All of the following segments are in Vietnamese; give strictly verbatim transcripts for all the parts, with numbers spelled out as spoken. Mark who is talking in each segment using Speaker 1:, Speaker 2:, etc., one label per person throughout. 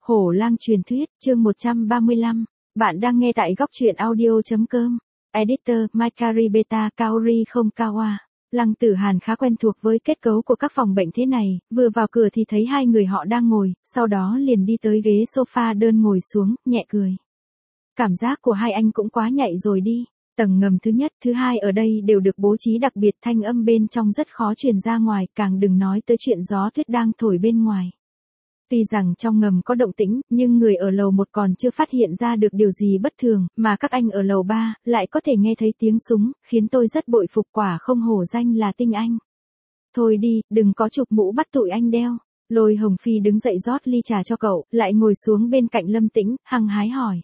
Speaker 1: Hổ lang truyền thuyết, chương một trăm ba mươi lăm. Bạn đang nghe tại góc truyện audio.com. Editor, Makari Beta Kaori không Kawa. Lăng Tử Hàn khá quen thuộc với kết cấu của các phòng bệnh thế này, vừa vào cửa thì thấy hai người họ đang ngồi, sau đó liền đi tới ghế sofa đơn ngồi xuống, nhẹ cười. Cảm giác của hai anh cũng quá nhạy rồi đi. Tầng ngầm thứ nhất, thứ hai ở đây đều được bố trí đặc biệt, thanh âm bên trong rất khó truyền ra ngoài, càng đừng nói tới chuyện gió tuyết đang thổi bên ngoài. Tuy rằng trong ngầm có động tĩnh, nhưng người ở lầu một còn chưa phát hiện ra được điều gì bất thường, mà các anh ở lầu ba lại có thể nghe thấy tiếng súng, khiến tôi rất bội phục, quả không hổ danh là tinh anh. Thôi đi, đừng có chụp mũ bắt tụi anh đeo. Lôi Hồng Phi đứng dậy rót ly trà cho cậu, lại ngồi xuống bên cạnh Lâm Tĩnh, hăng hái hỏi.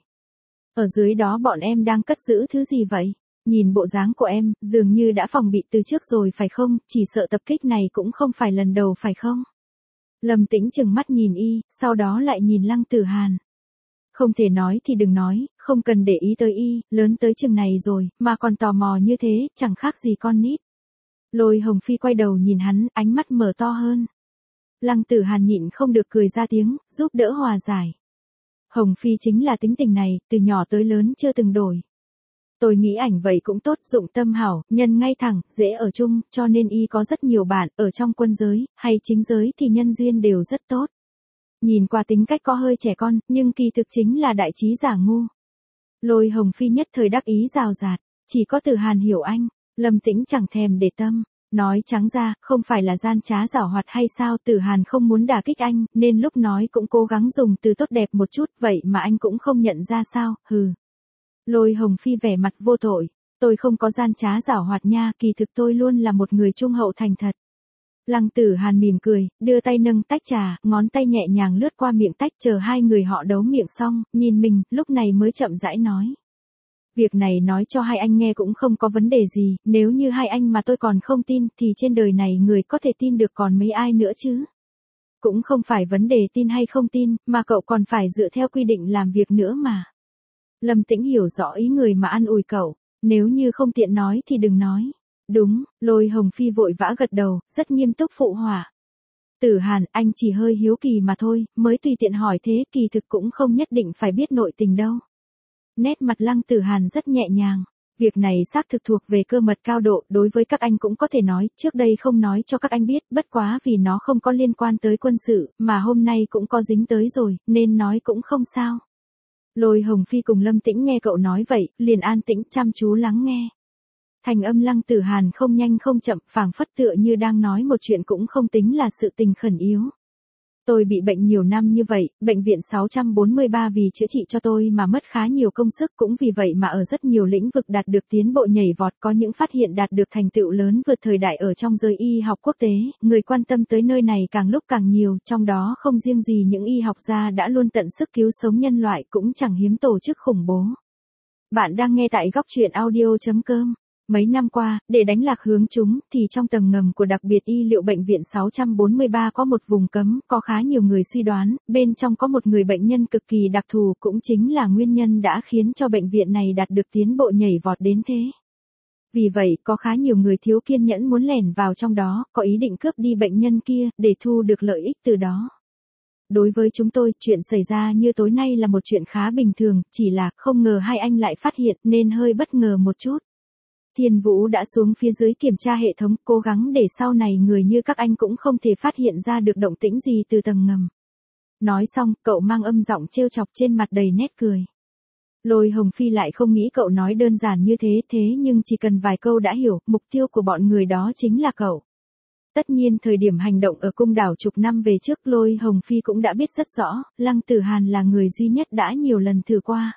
Speaker 1: Ở dưới đó bọn em đang cất giữ thứ gì vậy? Nhìn bộ dáng của em, dường như đã phòng bị từ trước rồi phải không, chỉ sợ tập kích này cũng không phải lần đầu phải không? Lâm Tĩnh chừng mắt nhìn y, sau đó lại nhìn Lăng Tử Hàn. Không thể nói thì đừng nói, không cần để ý tới y, lớn tới chừng này rồi, mà còn tò mò như thế, chẳng khác gì con nít. Lôi Hồng Phi quay đầu nhìn hắn, ánh mắt mở to hơn. Lăng Tử Hàn nhịn không được cười ra tiếng, giúp đỡ hòa giải. Hồng Phi chính là tính tình này, từ nhỏ tới lớn chưa từng đổi. Tôi nghĩ ảnh vậy cũng tốt, dụng tâm hảo, nhân ngay thẳng, dễ ở chung, cho nên y có rất nhiều bạn, ở trong quân giới, hay chính giới thì nhân duyên đều rất tốt. Nhìn qua tính cách có hơi trẻ con, nhưng kỳ thực chính là đại trí giả ngu. Lôi Hồng Phi nhất thời đắc ý rào rạt, chỉ có Tử Hàn hiểu anh, Lâm Tĩnh chẳng thèm để tâm. Nói trắng ra, không phải là gian trá giảo hoạt hay sao, Tử Hàn không muốn đả kích anh, nên lúc nói cũng cố gắng dùng từ tốt đẹp một chút, vậy mà anh cũng không nhận ra sao, hừ. Lôi Hồng Phi vẻ mặt vô tội, tôi không có gian trá giảo hoạt nha, kỳ thực tôi luôn là một người trung hậu thành thật. Lăng Tử Hàn mỉm cười, đưa tay nâng tách trà, ngón tay nhẹ nhàng lướt qua miệng tách, chờ hai người họ đấu miệng xong, nhìn mình, lúc này mới chậm rãi nói. Việc này nói cho hai anh nghe cũng không có vấn đề gì, nếu như hai anh mà tôi còn không tin, thì trên đời này người có thể tin được còn mấy ai nữa chứ. Cũng không phải vấn đề tin hay không tin, mà cậu còn phải dựa theo quy định làm việc nữa mà. Lâm Tĩnh hiểu rõ ý người mà an ủi cậu, nếu như không tiện nói thì đừng nói. Đúng, Lôi Hồng Phi vội vã gật đầu, rất nghiêm túc phụ họa. Tử Hàn, anh chỉ hơi hiếu kỳ mà thôi, mới tùy tiện hỏi thế, kỳ thực cũng không nhất định phải biết nội tình đâu. Nét mặt Lăng Tử Hàn rất nhẹ nhàng. Việc này xác thực thuộc về cơ mật cao độ, đối với các anh cũng có thể nói, trước đây không nói cho các anh biết, bất quá vì nó không có liên quan tới quân sự, mà hôm nay cũng có dính tới rồi, nên nói cũng không sao. Lôi Hồng Phi cùng Lâm Tĩnh nghe cậu nói vậy, liền an tĩnh chăm chú lắng nghe. Thành âm Lăng Tử Hàn không nhanh không chậm, phảng phất tựa như đang nói một chuyện cũng không tính là sự tình khẩn yếu. Tôi bị bệnh nhiều năm như vậy, bệnh viện sáu trăm bốn mươi ba vì chữa trị cho tôi mà mất khá nhiều công sức, cũng vì vậy mà ở rất nhiều lĩnh vực đạt được tiến bộ nhảy vọt, có những phát hiện đạt được thành tựu lớn vượt thời đại ở trong giới y học quốc tế, người quan tâm tới nơi này càng lúc càng nhiều, trong đó không riêng gì những y học gia đã luôn tận sức cứu sống nhân loại, cũng chẳng hiếm tổ chức khủng bố. Bạn đang nghe tại góc truyện audio.com. Mấy năm qua, để đánh lạc hướng chúng, thì trong tầng ngầm của đặc biệt y liệu bệnh viện sáu trăm bốn mươi ba có một vùng cấm, có khá nhiều người suy đoán, bên trong có một người bệnh nhân cực kỳ đặc thù, cũng chính là nguyên nhân đã khiến cho bệnh viện này đạt được tiến bộ nhảy vọt đến thế. Vì vậy, có khá nhiều người thiếu kiên nhẫn muốn lẻn vào trong đó, có ý định cướp đi bệnh nhân kia, để thu được lợi ích từ đó. Đối với chúng tôi, chuyện xảy ra như tối nay là một chuyện khá bình thường, chỉ là không ngờ hai anh lại phát hiện, nên hơi bất ngờ một chút. Thiên Vũ đã xuống phía dưới kiểm tra hệ thống, cố gắng để sau này người như các anh cũng không thể phát hiện ra được động tĩnh gì từ tầng ngầm. Nói xong, cậu mang âm giọng trêu chọc, trên mặt đầy nét cười. Lôi Hồng Phi lại không nghĩ cậu nói đơn giản như thế, thế nhưng chỉ cần vài câu đã hiểu, mục tiêu của bọn người đó chính là cậu. Tất nhiên thời điểm hành động ở cung đảo chục năm về trước, Lôi Hồng Phi cũng đã biết rất rõ, Lăng Tử Hàn là người duy nhất đã nhiều lần thử qua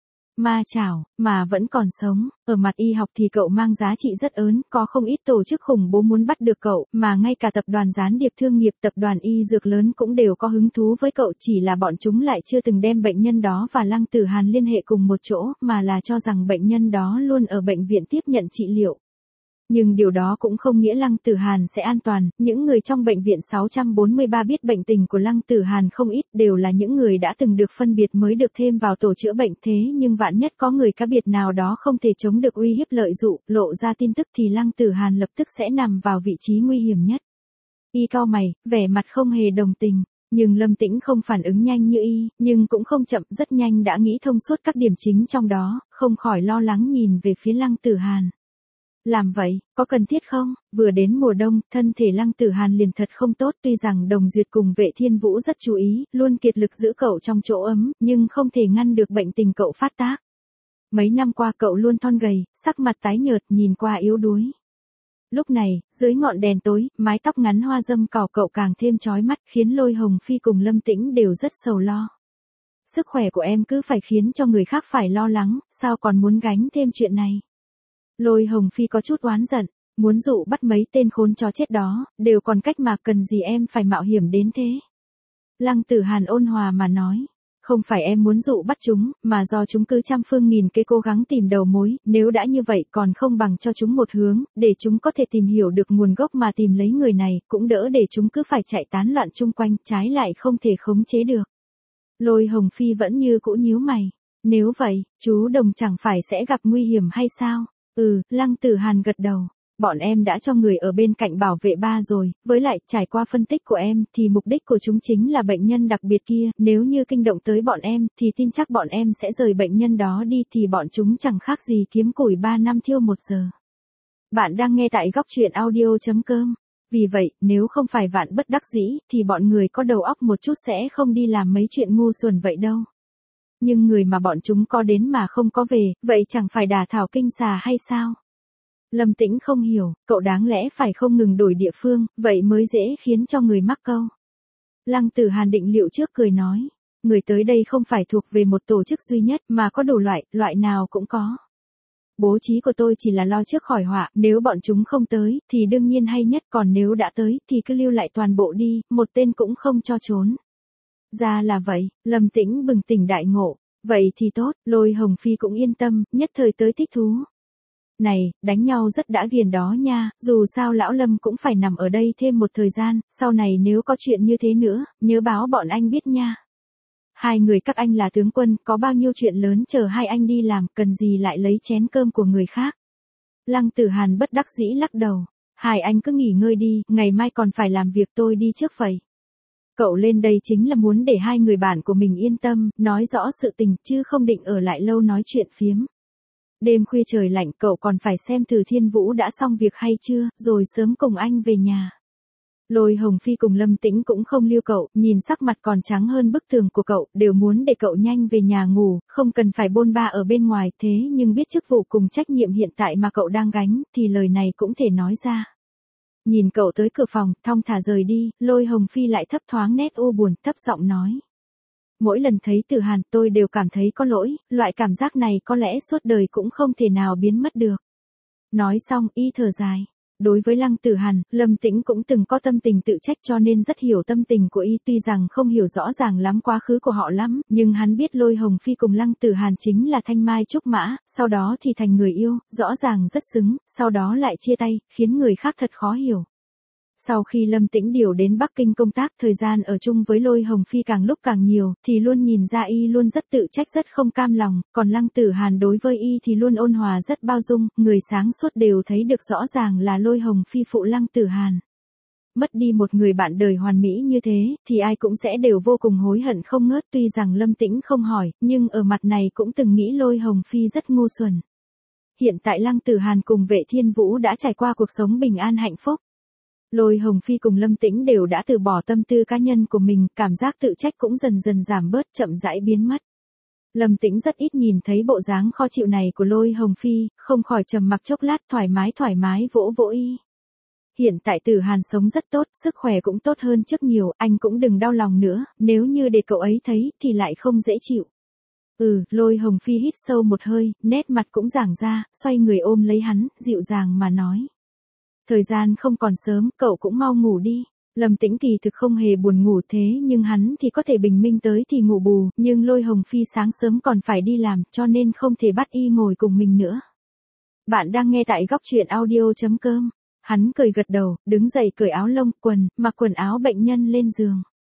Speaker 1: ma chảo, mà vẫn còn sống. Ở mặt y học thì cậu mang giá trị rất lớn, có không ít tổ chức khủng bố muốn bắt được cậu, mà ngay cả tập đoàn gián điệp thương nghiệp, tập đoàn y dược lớn cũng đều có hứng thú với cậu, chỉ là bọn chúng lại chưa từng đem bệnh nhân đó và Lăng Tử Hàn liên hệ cùng một chỗ, mà là cho rằng bệnh nhân đó luôn ở bệnh viện tiếp nhận trị liệu. Nhưng điều đó cũng không nghĩa Lăng Tử Hàn sẽ an toàn, những người trong bệnh viện sáu trăm bốn mươi ba biết bệnh tình của Lăng Tử Hàn không ít, đều là những người đã từng được phân biệt mới được thêm vào tổ chữa bệnh, thế nhưng vạn nhất có người cá biệt nào đó không thể chống được uy hiếp lợi dụ, lộ ra tin tức thì Lăng Tử Hàn lập tức sẽ nằm vào vị trí nguy hiểm nhất. Y cau mày, vẻ mặt không hề đồng tình. Nhưng Lâm Tĩnh không phản ứng nhanh như y, nhưng cũng không chậm, rất nhanh đã nghĩ thông suốt các điểm chính trong đó, không khỏi lo lắng nhìn về phía Lăng Tử Hàn. Làm vậy, có cần thiết không? Vừa đến mùa đông, thân thể Lăng Tử Hàn liền thật không tốt, tuy rằng Đồng Duyệt cùng Vệ Thiên Vũ rất chú ý, luôn kiệt lực giữ cậu trong chỗ ấm, nhưng không thể ngăn được bệnh tình cậu phát tác. Mấy năm qua cậu luôn thon gầy, sắc mặt tái nhợt, nhìn qua yếu đuối. Lúc này, dưới ngọn đèn tối, mái tóc ngắn hoa dâm cỏ cậu càng thêm chói mắt, khiến Lôi Hồng Phi cùng Lâm Tĩnh đều rất sầu lo. Sức khỏe của em cứ phải khiến cho người khác phải lo lắng, sao còn muốn gánh thêm chuyện này? Lôi Hồng Phi có chút oán giận, muốn dụ bắt mấy tên khốn chó chết đó, đều còn cách mà cần gì em phải mạo hiểm đến thế? Lăng Tử Hàn ôn hòa mà nói. Không phải em muốn dụ bắt chúng, mà do chúng cứ trăm phương nghìn kế cố gắng tìm đầu mối, nếu đã như vậy còn không bằng cho chúng một hướng, để chúng có thể tìm hiểu được nguồn gốc mà tìm lấy người này, cũng đỡ để chúng cứ phải chạy tán loạn chung quanh, trái lại không thể khống chế được. Lôi Hồng Phi vẫn như cũ nhíu mày. Nếu vậy, chú Đồng chẳng phải sẽ gặp nguy hiểm hay sao? Ừ, Lăng Tử Hàn gật đầu. Bọn em đã cho người ở bên cạnh bảo vệ ba rồi, với lại, trải qua phân tích của em, thì mục đích của chúng chính là bệnh nhân đặc biệt kia, nếu như kinh động tới bọn em, thì tin chắc bọn em sẽ rời bệnh nhân đó đi thì bọn chúng chẳng khác gì kiếm củi ba năm thiêu một giờ. Bạn đang nghe tại góc truyện audio chấm com. Vì vậy, nếu không phải vạn bất đắc dĩ, thì bọn người có đầu óc một chút sẽ không đi làm mấy chuyện ngu xuẩn vậy đâu. Nhưng người mà bọn chúng có đến mà không có về, vậy chẳng phải đả thảo kinh xà hay sao? Lâm Tĩnh không hiểu, cậu đáng lẽ phải không ngừng đổi địa phương, vậy mới dễ khiến cho người mắc câu. Lăng Tử Hàn định liệu trước cười nói, người tới đây không phải thuộc về một tổ chức duy nhất mà có đủ loại, loại nào cũng có. Bố trí của tôi chỉ là lo trước khỏi họa, nếu bọn chúng không tới, thì đương nhiên hay nhất, còn nếu đã tới, thì cứ lưu lại toàn bộ đi, một tên cũng không cho trốn. Ra là vậy, Lâm Tĩnh bừng tỉnh đại ngộ, vậy thì tốt, Lôi Hồng Phi cũng yên tâm, nhất thời tới thích thú. Này, đánh nhau rất đã ghiền đó nha, dù sao lão Lâm cũng phải nằm ở đây thêm một thời gian, sau này nếu có chuyện như thế nữa, nhớ báo bọn anh biết nha. Hai người các anh là tướng quân, có bao nhiêu chuyện lớn chờ hai anh đi làm, cần gì lại lấy chén cơm của người khác. Lăng Tử Hàn bất đắc dĩ lắc đầu, hai anh cứ nghỉ ngơi đi, ngày mai còn phải làm việc, tôi đi trước vậy. Cậu lên đây chính là muốn để hai người bạn của mình yên tâm, nói rõ sự tình, chứ không định ở lại lâu nói chuyện phiếm. Đêm khuya trời lạnh, cậu còn phải xem Từ Thiên Vũ đã xong việc hay chưa, rồi sớm cùng anh về nhà. Lôi Hồng Phi cùng Lâm Tĩnh cũng không lưu cậu, nhìn sắc mặt còn trắng hơn bức tường của cậu, đều muốn để cậu nhanh về nhà ngủ, không cần phải bôn ba ở bên ngoài, thế nhưng biết chức vụ cùng trách nhiệm hiện tại mà cậu đang gánh, thì lời này cũng thể nói ra. Nhìn cậu tới cửa phòng, thong thả rời đi, Lôi Hồng Phi lại thấp thoáng nét u buồn, thấp giọng nói. Mỗi lần thấy Tử Hàn tôi đều cảm thấy có lỗi, loại cảm giác này có lẽ suốt đời cũng không thể nào biến mất được. Nói xong y thở dài. Đối với Lăng Tử Hàn, Lâm Tĩnh cũng từng có tâm tình tự trách cho nên rất hiểu tâm tình của y, tuy rằng không hiểu rõ ràng lắm quá khứ của họ lắm, nhưng hắn biết Lôi Hồng Phi cùng Lăng Tử Hàn chính là thanh mai trúc mã, sau đó thì thành người yêu, rõ ràng rất xứng, sau đó lại chia tay, khiến người khác thật khó hiểu. Sau khi Lâm Tĩnh điều đến Bắc Kinh công tác, thời gian ở chung với Lôi Hồng Phi càng lúc càng nhiều, thì luôn nhìn ra y luôn rất tự trách, rất không cam lòng, còn Lăng Tử Hàn đối với y thì luôn ôn hòa rất bao dung, người sáng suốt đều thấy được rõ ràng là Lôi Hồng Phi phụ Lăng Tử Hàn. Mất đi một người bạn đời hoàn mỹ như thế, thì ai cũng sẽ đều vô cùng hối hận không ngớt, tuy rằng Lâm Tĩnh không hỏi, nhưng ở mặt này cũng từng nghĩ Lôi Hồng Phi rất ngu xuẩn. Hiện tại Lăng Tử Hàn cùng Vệ Thiên Vũ đã trải qua cuộc sống bình an hạnh phúc. Lôi Hồng Phi cùng Lâm Tĩnh đều đã từ bỏ tâm tư cá nhân của mình, cảm giác tự trách cũng dần dần giảm bớt, chậm rãi biến mất. Lâm Tĩnh rất ít nhìn thấy bộ dáng khó chịu này của Lôi Hồng Phi, không khỏi trầm mặc chốc lát, thoải mái thoải mái vỗ vỗ y. Hiện tại Tử Hàn sống rất tốt, sức khỏe cũng tốt hơn trước nhiều, anh cũng đừng đau lòng nữa, nếu như để cậu ấy thấy, thì lại không dễ chịu. Ừ, Lôi Hồng Phi hít sâu một hơi, nét mặt cũng giãn ra, xoay người ôm lấy hắn, dịu dàng mà nói. Thời gian không còn sớm, cậu cũng mau ngủ đi. Lâm Tĩnh kỳ thực không hề buồn ngủ thế nhưng hắn thì có thể bình minh tới thì ngủ bù, nhưng Lôi Hồng Phi sáng sớm còn phải đi làm cho nên không thể bắt y ngồi cùng mình nữa. Bạn đang nghe tại góc truyện audio chấm com. Hắn cười gật đầu, đứng dậy cởi áo lông, quần, mặc quần áo bệnh nhân lên giường.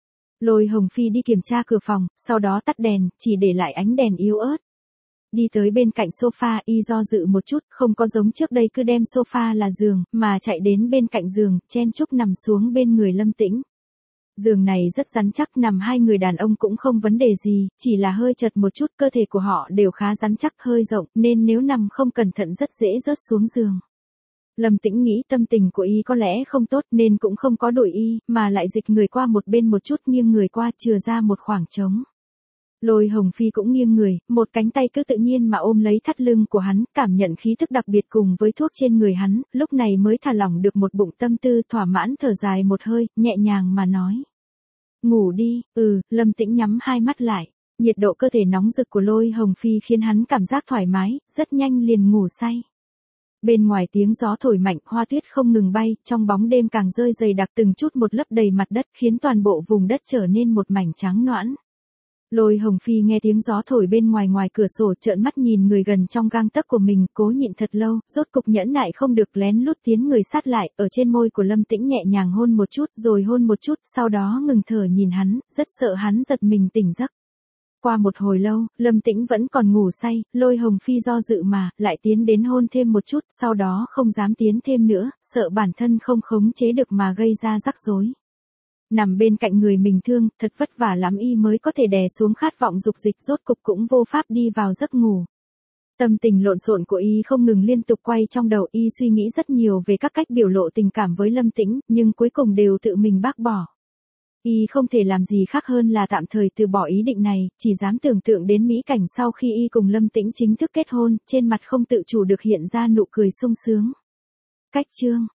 Speaker 1: Lôi Hồng Phi đi kiểm tra cửa phòng, sau đó tắt đèn, chỉ để lại ánh đèn yếu ớt. Đi tới bên cạnh sofa, y do dự một chút, không có giống trước đây cứ đem sofa là giường, mà chạy đến bên cạnh giường, chen chúc nằm xuống bên người Lâm Tĩnh. Giường này rất rắn chắc, nằm hai người đàn ông cũng không vấn đề gì, chỉ là hơi chật một chút, cơ thể của họ đều khá rắn chắc, hơi rộng, nên nếu nằm không cẩn thận rất dễ rớt xuống giường. Lâm Tĩnh nghĩ tâm tình của y có lẽ không tốt nên cũng không có đuổi y, mà lại dịch người qua một bên một chút, nghiêng người qua, chừa ra một khoảng trống. Lôi Hồng Phi cũng nghiêng người, một cánh tay cứ tự nhiên mà ôm lấy thắt lưng của hắn, cảm nhận khí thức đặc biệt cùng với thuốc trên người hắn, lúc này mới thả lỏng được một bụng tâm tư, thỏa mãn thở dài một hơi, nhẹ nhàng mà nói. Ngủ đi. Ừ, Lâm Tĩnh nhắm hai mắt lại. Nhiệt độ cơ thể nóng rực của Lôi Hồng Phi khiến hắn cảm giác thoải mái, rất nhanh liền ngủ say. Bên ngoài tiếng gió thổi mạnh, hoa tuyết không ngừng bay, trong bóng đêm càng rơi dày đặc từng chút một lấp đầy mặt đất, khiến toàn bộ vùng đất trở nên một mảnh trắng noãn. Lôi Hồng Phi nghe tiếng gió thổi bên ngoài ngoài cửa sổ, trợn mắt nhìn người gần trong gang tấc của mình, cố nhịn thật lâu, rốt cục nhẫn nại không được, lén lút tiến người sát lại, ở trên môi của Lâm Tĩnh nhẹ nhàng hôn một chút, rồi hôn một chút, sau đó ngừng thở nhìn hắn, rất sợ hắn giật mình tỉnh giấc. Qua một hồi lâu, Lâm Tĩnh vẫn còn ngủ say, Lôi Hồng Phi do dự mà, lại tiến đến hôn thêm một chút, sau đó không dám tiến thêm nữa, sợ bản thân không khống chế được mà gây ra rắc rối. Nằm bên cạnh người mình thương, thật vất vả lắm y mới có thể đè xuống khát vọng dục dịch, rốt cục cũng vô pháp đi vào giấc ngủ. Tâm tình lộn xộn của y không ngừng liên tục quay trong đầu, y suy nghĩ rất nhiều về các cách biểu lộ tình cảm với Lâm Tĩnh, nhưng cuối cùng đều tự mình bác bỏ. Y không thể làm gì khác hơn là tạm thời từ bỏ ý định này, chỉ dám tưởng tượng đến mỹ cảnh sau khi y cùng Lâm Tĩnh chính thức kết hôn, trên mặt không tự chủ được hiện ra nụ cười sung sướng. Cách chương